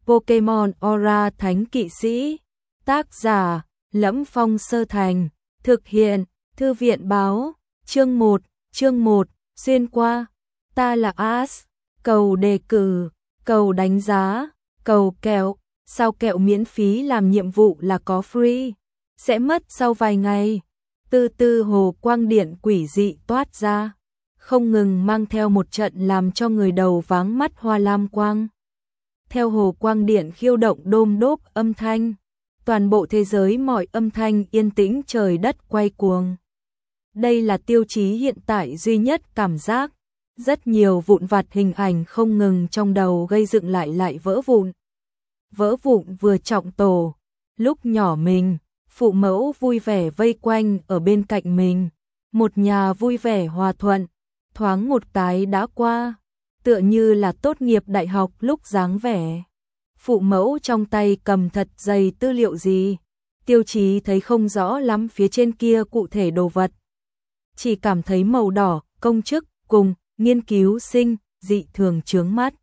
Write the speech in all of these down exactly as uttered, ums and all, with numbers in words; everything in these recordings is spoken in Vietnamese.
Pokemon Aura Thánh Kỵ Sĩ. Tác giả Lẫm Phong Sơ Thành. Thực hiện Thư viện Báo. Chương một. Chương một. Xuyên qua. Ta là As. Cầu đề cử, cầu đánh giá, cầu kẹo. Sao kẹo miễn phí làm nhiệm vụ là có free. Sẽ mất sau vài ngày. Từ từ hồ quang điện quỷ dị toát ra, không ngừng mang theo một trận làm cho người đầu váng mắt hoa lam quang. Theo hồ quang điện khiêu động đôm đốp âm thanh, toàn bộ thế giới mọi âm thanh yên tĩnh, trời đất quay cuồng. Đây là tiêu chí hiện tại duy nhất cảm giác. Rất nhiều vụn vặt hình ảnh không ngừng trong đầu gây dựng lại lại vỡ vụn. Vỡ vụn vừa trọng tổ, lúc nhỏ mình, phụ mẫu vui vẻ vây quanh ở bên cạnh mình, một nhà vui vẻ hòa thuận, thoáng một cái đã qua, tựa như là tốt nghiệp đại học lúc dáng vẻ. Phụ mẫu trong tay cầm thật dày tư liệu gì, Tiêu Chí thấy không rõ lắm phía trên kia cụ thể đồ vật. Chỉ cảm thấy màu đỏ, công chức, cùng, nghiên cứu sinh, dị thường chướng mắt.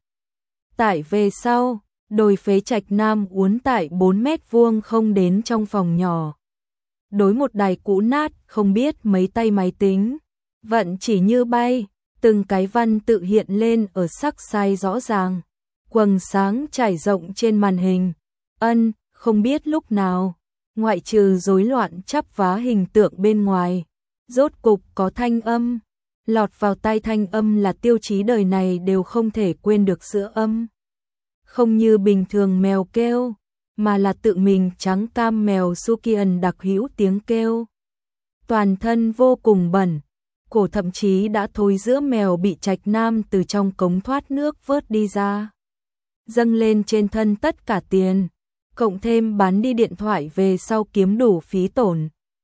Tại về sau, đồi phế trạch nam uốn tại bốn mét vuông không đến trong phòng nhỏ. Đối một đài cũ nát, không biết mấy tay máy tính. Vận chỉ như bay, từng cái văn tự hiện lên ở sắc sai rõ ràng. Quầng sáng trải rộng trên màn hình. Ân, không biết lúc nào, ngoại trừ rối loạn chắp vá hình tượng bên ngoài, rốt cục có thanh âm. Lọt vào tai thanh âm là Tiêu Chí đời này đều không thể quên được sữa âm. Không như bình thường mèo kêu, mà là tự mình trắng cam mèo Sukian đặc hữu tiếng kêu. Toàn thân vô cùng bẩn, cổ thậm chí đã thối giữa mèo bị trạch nam từ trong cống thoát nước vớt đi ra. Dâng lên trên thân tất cả tiền, cộng thêm bán đi điện thoại về sau kiếm đủ phí tổn.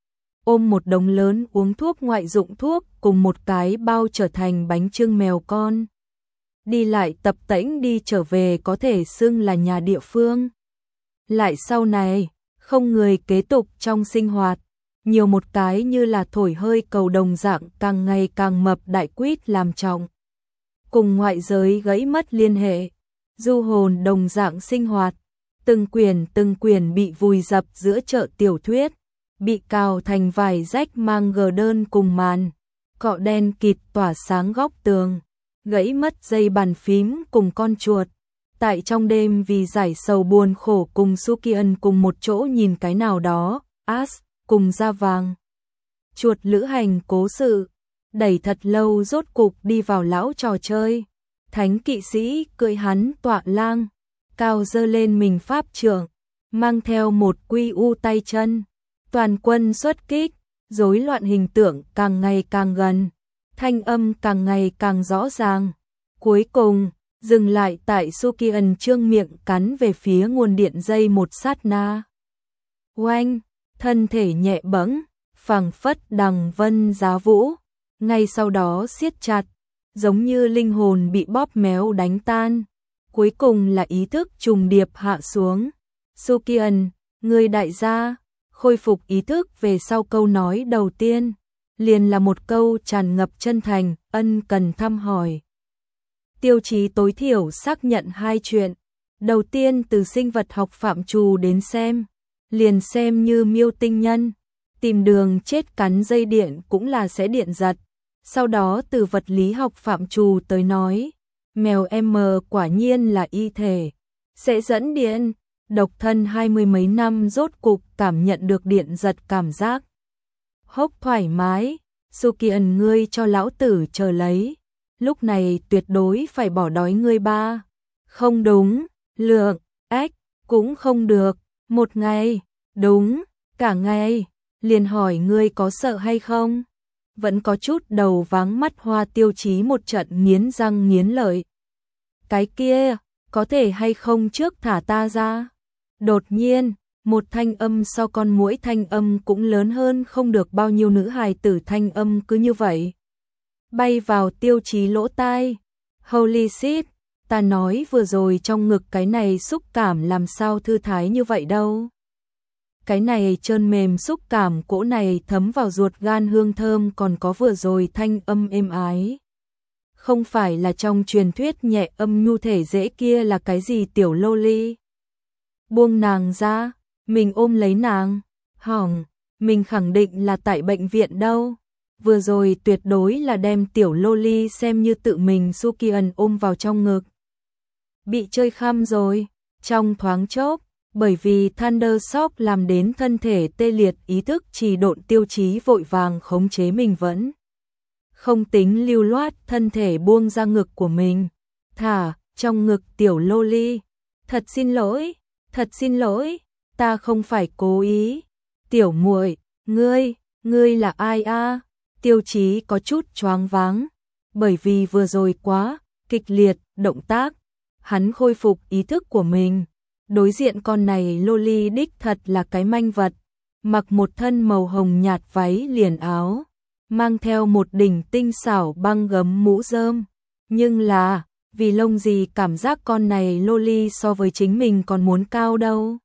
Ôm một đống lớn uống thuốc ngoại dụng thuốc cùng một cái bao trở thành bánh chưng mèo con. Đi lại tập tễnh đi trở về có thể xưng là nhà địa phương. Lại sau này, không người kế tục trong sinh hoạt, nhiều một cái như là thổi hơi cầu đồng dạng càng ngày càng mập đại quýt làm trọng. Cùng ngoại giới gãy mất liên hệ, du hồn đồng dạng sinh hoạt, từng quyển từng quyển bị vùi dập giữa chợ tiểu thuyết, bị cào thành vài rách mang gờ đơn cùng màn, cọ đen kịt tỏa sáng góc tường, gãy mất dây bàn phím cùng con chuột. Tại trong đêm vì giải sầu buồn khổ cùng Sukian cùng một chỗ nhìn cái nào đó, As, cùng da vàng. Chuột lữ hành cố sự, đẩy thật lâu rốt cục đi vào lão trò chơi. Thánh kỵ sĩ cưỡi hắn tọa lang, cao dơ lên mình pháp trượng, mang theo một quy u tay chân. Toàn quân xuất kích, rối loạn hình tượng càng ngày càng gần, thanh âm càng ngày càng rõ ràng. Cuối cùng, dừng lại tại Sukian trương miệng cắn về phía nguồn điện dây một sát na. Oanh, thân thể nhẹ bẫng, phảng phất đằng vân giá vũ, ngay sau đó siết chặt, giống như linh hồn bị bóp méo đánh tan. Cuối cùng là ý thức trùng điệp hạ xuống. Sukian, người đại gia, khôi phục ý thức về sau câu nói đầu tiên, liền là một câu tràn ngập chân thành, ân cần thăm hỏi. Tiêu Chí tối thiểu xác nhận hai chuyện. Đầu tiên từ sinh vật học phạm trù đến xem, liền xem như miêu tinh nhân, tìm đường chết cắn dây điện cũng là sẽ điện giật. Sau đó từ vật lý học phạm trù tới nói, mèo M quả nhiên là y thể, sẽ dẫn điện. Độc thân hai mươi mấy năm rốt cục cảm nhận được điện giật cảm giác. Hốc thoải mái, Sukian ngươi cho lão tử chờ lấy. Lúc này tuyệt đối phải bỏ đói ngươi ba. Không đúng, lượng, ếch, cũng không được. Một ngày, đúng, cả ngày. Liền hỏi ngươi có sợ hay không? Vẫn có chút đầu váng mắt hoa. Tiêu Chí một trận nghiến răng nghiến lợi. Cái kia, có thể hay không trước thả ta ra? Đột nhiên, một thanh âm sau con muỗi thanh âm cũng lớn hơn không được bao nhiêu, nữ hài tử thanh âm cứ như vậy bay vào Tiêu Chí lỗ tai. Holy shit, ta nói vừa rồi trong ngực cái này xúc cảm làm sao thư thái như vậy đâu. Cái này trơn mềm xúc cảm cỗ này thấm vào ruột gan hương thơm, còn có vừa rồi thanh âm êm ái. Không phải là trong truyền thuyết nhẹ âm nhu thể dễ kia là cái gì tiểu loli. buông nàng ra, mình ôm lấy nàng, hỏng, mình khẳng định là tại bệnh viện đâu. Vừa rồi tuyệt đối là đem tiểu loli xem như tự mình Sukian ôm vào trong ngực. Bị chơi khăm rồi, trong thoáng chốc, bởi vì Thunder Shock làm đến thân thể tê liệt ý thức trì độn Tiêu Chí vội vàng khống chế mình vẫn. Không tính lưu loát thân thể buông ra ngực của mình, thả trong ngực tiểu loli. Thật xin lỗi, thật xin lỗi, ta không phải cố ý. Tiểu muội, ngươi, ngươi là ai a? Tiêu Chí có chút choáng váng, bởi vì vừa rồi quá kịch liệt động tác, hắn khôi phục ý thức của mình. Đối diện con này loli đích thật là cái manh vật, mặc một thân màu hồng nhạt váy liền áo, mang theo một đỉnh tinh xảo băng gấm mũ rơm, nhưng là vì lông gì cảm giác con này loli so với chính mình còn muốn cao đâu.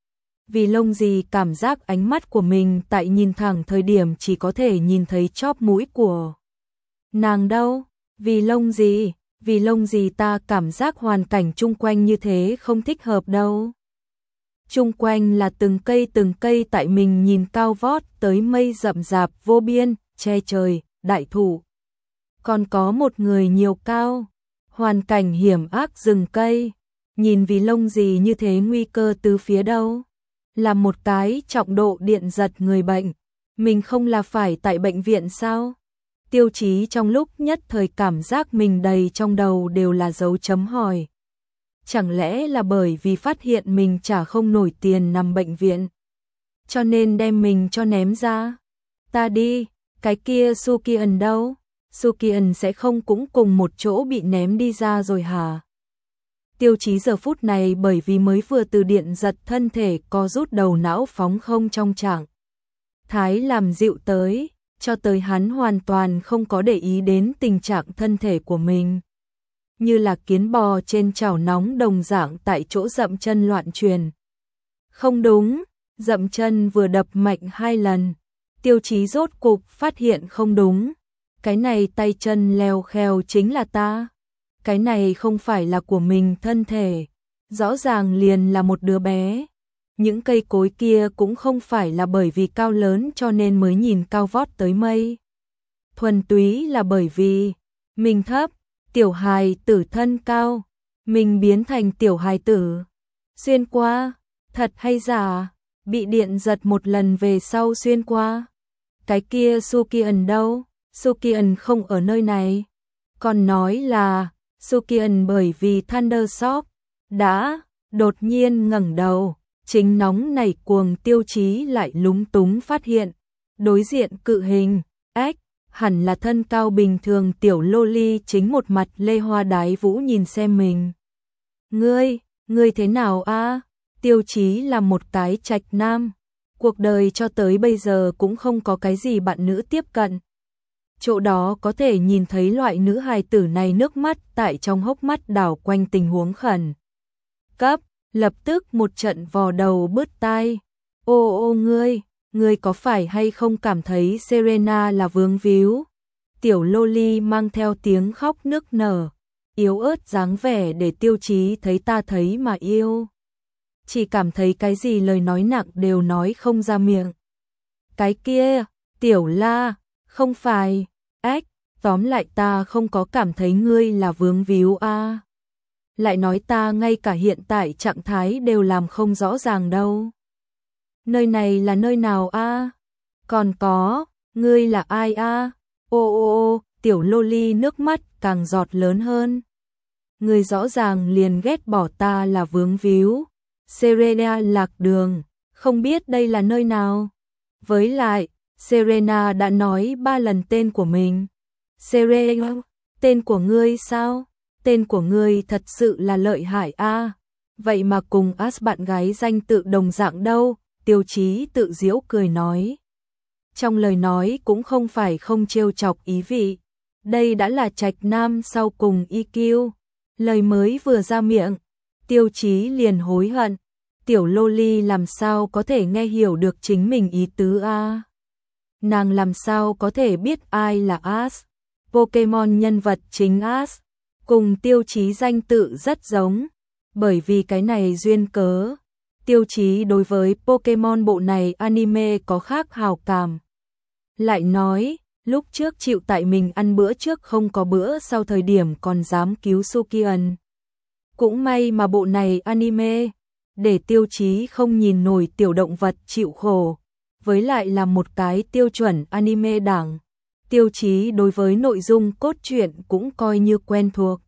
Vì lông gì cảm giác ánh mắt của mình tại nhìn thẳng thời điểm chỉ có thể nhìn thấy chóp mũi của nàng đâu. Vì lông gì, vì lông gì ta cảm giác hoàn cảnh chung quanh như thế không thích hợp đâu. Chung quanh là từng cây từng cây tại mình nhìn cao vót tới mây rậm rạp vô biên, che trời, đại thụ. Còn có một người nhiều cao, hoàn cảnh hiểm ác rừng cây, nhìn vì lông gì như thế nguy cơ từ phía đâu. Là một cái trọng độ điện giật người bệnh, mình không là phải tại bệnh viện sao? Tiêu Chí trong lúc nhất thời cảm giác mình đầy trong đầu đều là dấu chấm hỏi. Chẳng lẽ là bởi vì phát hiện mình trả không nổi tiền nằm bệnh viện, cho nên đem mình cho ném ra? Ta đi, cái kia Sukian đâu? Sukian sẽ không cũng cùng một chỗ bị ném đi ra rồi hả? Tiêu Chí giờ phút này bởi vì mới vừa từ điện giật thân thể co rút đầu não phóng không trong trạng thái làm dịu tới, cho tới hắn hoàn toàn không có để ý đến tình trạng thân thể của mình. Như là kiến bò trên chảo nóng đồng dạng tại chỗ dậm chân loạn truyền. Không đúng, dậm chân vừa đập mạnh hai lần, Tiêu Chí rốt cục phát hiện không đúng. Cái này tay chân leo kheo chính là ta. Cái này không phải là của mình thân thể, rõ ràng liền là một đứa bé. Những cây cối kia cũng không phải là bởi vì cao lớn cho nên mới nhìn cao vót tới mây. Thuần túy là bởi vì mình thấp, tiểu hài tử thân cao, mình biến thành tiểu hài tử. Xuyên qua, thật hay giả, bị điện giật một lần về sau xuyên qua. Cái kia Sukian đâu? Sukian không ở nơi này. Còn nói là Sukian bởi vì Thunder Shock đã đột nhiên ngẩng đầu, chính nóng nảy cuồng Tiêu Chí lại lúng túng phát hiện, đối diện cự hình, ếch, hẳn là thân cao bình thường tiểu loli chính một mặt lê hoa đái vũ nhìn xem mình. Ngươi, ngươi thế nào a? Tiêu Chí là một cái trạch nam, cuộc đời cho tới bây giờ cũng không có cái gì bạn nữ tiếp cận. Chỗ đó có thể nhìn thấy loại nữ hài tử này nước mắt tại trong hốc mắt đảo quanh tình huống khẩn cấp, lập tức một trận vò đầu bứt tai. Ô ô ngươi, ngươi có phải hay không cảm thấy Serena là vướng víu? Tiểu loli mang theo tiếng khóc nức nở, yếu ớt dáng vẻ để Tiêu Chí thấy ta thấy mà yêu. Chỉ cảm thấy cái gì lời nói nặng đều nói không ra miệng. Cái kia, tiểu la, không phải, ếch, tóm lại ta không có cảm thấy ngươi là vướng víu a. Lại nói ta ngay cả hiện tại trạng thái đều làm không rõ ràng đâu. Nơi này là nơi nào a? Còn có, ngươi là ai a? Ô ô ô, tiểu loli nước mắt càng giọt lớn hơn. Ngươi rõ ràng liền ghét bỏ ta là vướng víu. Serena lạc đường, không biết đây là nơi nào. Với lại, Serena đã nói ba lần tên của mình. Serena, tên của ngươi sao? Tên của ngươi thật sự là lợi hại a. Vậy mà cùng As bạn gái danh tự đồng dạng đâu? Tiêu Chí tự giễu cười nói. Trong lời nói cũng không phải không trêu chọc ý vị. Đây đã là trạch nam sau cùng i kiu. Lời mới vừa ra miệng, Tiêu Chí liền hối hận. Tiểu loli làm sao có thể nghe hiểu được chính mình ý tứ a? Nàng làm sao có thể biết ai là As? Pokemon nhân vật chính As cùng Tiêu Chí danh tự rất giống, bởi vì cái này duyên cớ, Tiêu Chí đối với Pokemon bộ này anime có khác hào cảm. Lại nói, lúc trước chịu tại mình ăn bữa trước không có bữa sau thời điểm còn dám cứu Sukian. Cũng may mà bộ này anime, để Tiêu Chí không nhìn nổi tiểu động vật chịu khổ, với lại là một cái tiêu chuẩn anime đẳng. Tiêu Chí đối với nội dung cốt truyện cũng coi như quen thuộc.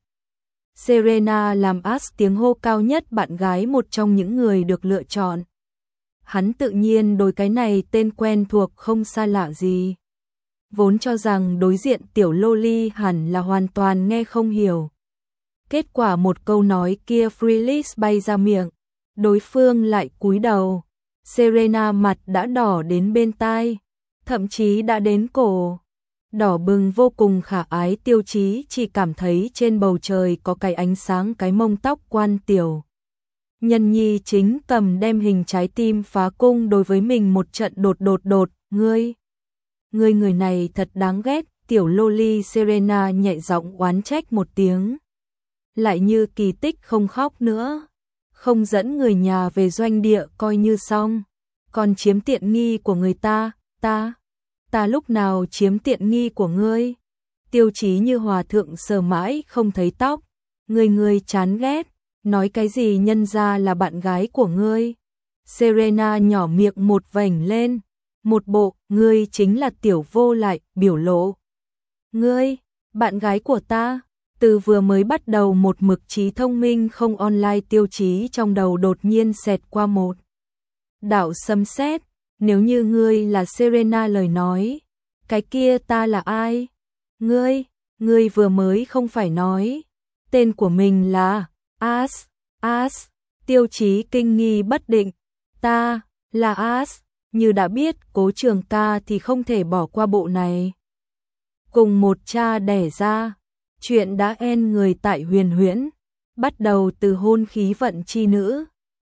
Serena làm Ash tiếng hô cao nhất bạn gái một trong những người được lựa chọn. Hắn tự nhiên đối cái này tên quen thuộc không xa lạ gì. Vốn cho rằng đối diện tiểu loli hẳn là hoàn toàn nghe không hiểu. Kết quả một câu nói kia freelist bay ra miệng, đối phương lại cúi đầu. Serena mặt đã đỏ đến bên tai, thậm chí đã đến cổ. Đỏ bừng vô cùng khả ái. Tiêu Chí chỉ cảm thấy trên bầu trời có cái ánh sáng cái mông tóc quan tiểu. Nhân nhi chính cầm đem hình trái tim phá cung đối với mình một trận đột đột đột, ngươi. Ngươi người này thật đáng ghét, tiểu loli Serena nhẹ giọng oán trách một tiếng. Lại như kỳ tích không khóc nữa, không dẫn người nhà về doanh địa coi như xong, còn chiếm tiện nghi của người ta, ta, ta lúc nào chiếm tiện nghi của ngươi? Tiêu Chí như hòa thượng sờ mãi không thấy tóc, ngươi ngươi chán ghét, nói cái gì nhân ra là bạn gái của ngươi? Serena nhỏ miệng một vành lên, một bộ, ngươi chính là tiểu vô lại, biểu lộ. Ngươi, bạn gái của ta, từ vừa mới bắt đầu một mực trí thông minh không online. Tiêu Chí trong đầu đột nhiên xẹt qua một đạo sấm sét, nếu như ngươi là Serena lời nói, cái kia ta là ai? Ngươi, ngươi vừa mới không phải nói, tên của mình là Ash, Ash. Tiêu Chí kinh nghi bất định, ta, là Ash. Như đã biết Cố Trường Ca thì không thể bỏ qua bộ này. Cùng một cha đẻ ra, chuyện đã en người tại Huyền Huyễn, bắt đầu từ hôn khí vận chi nữ,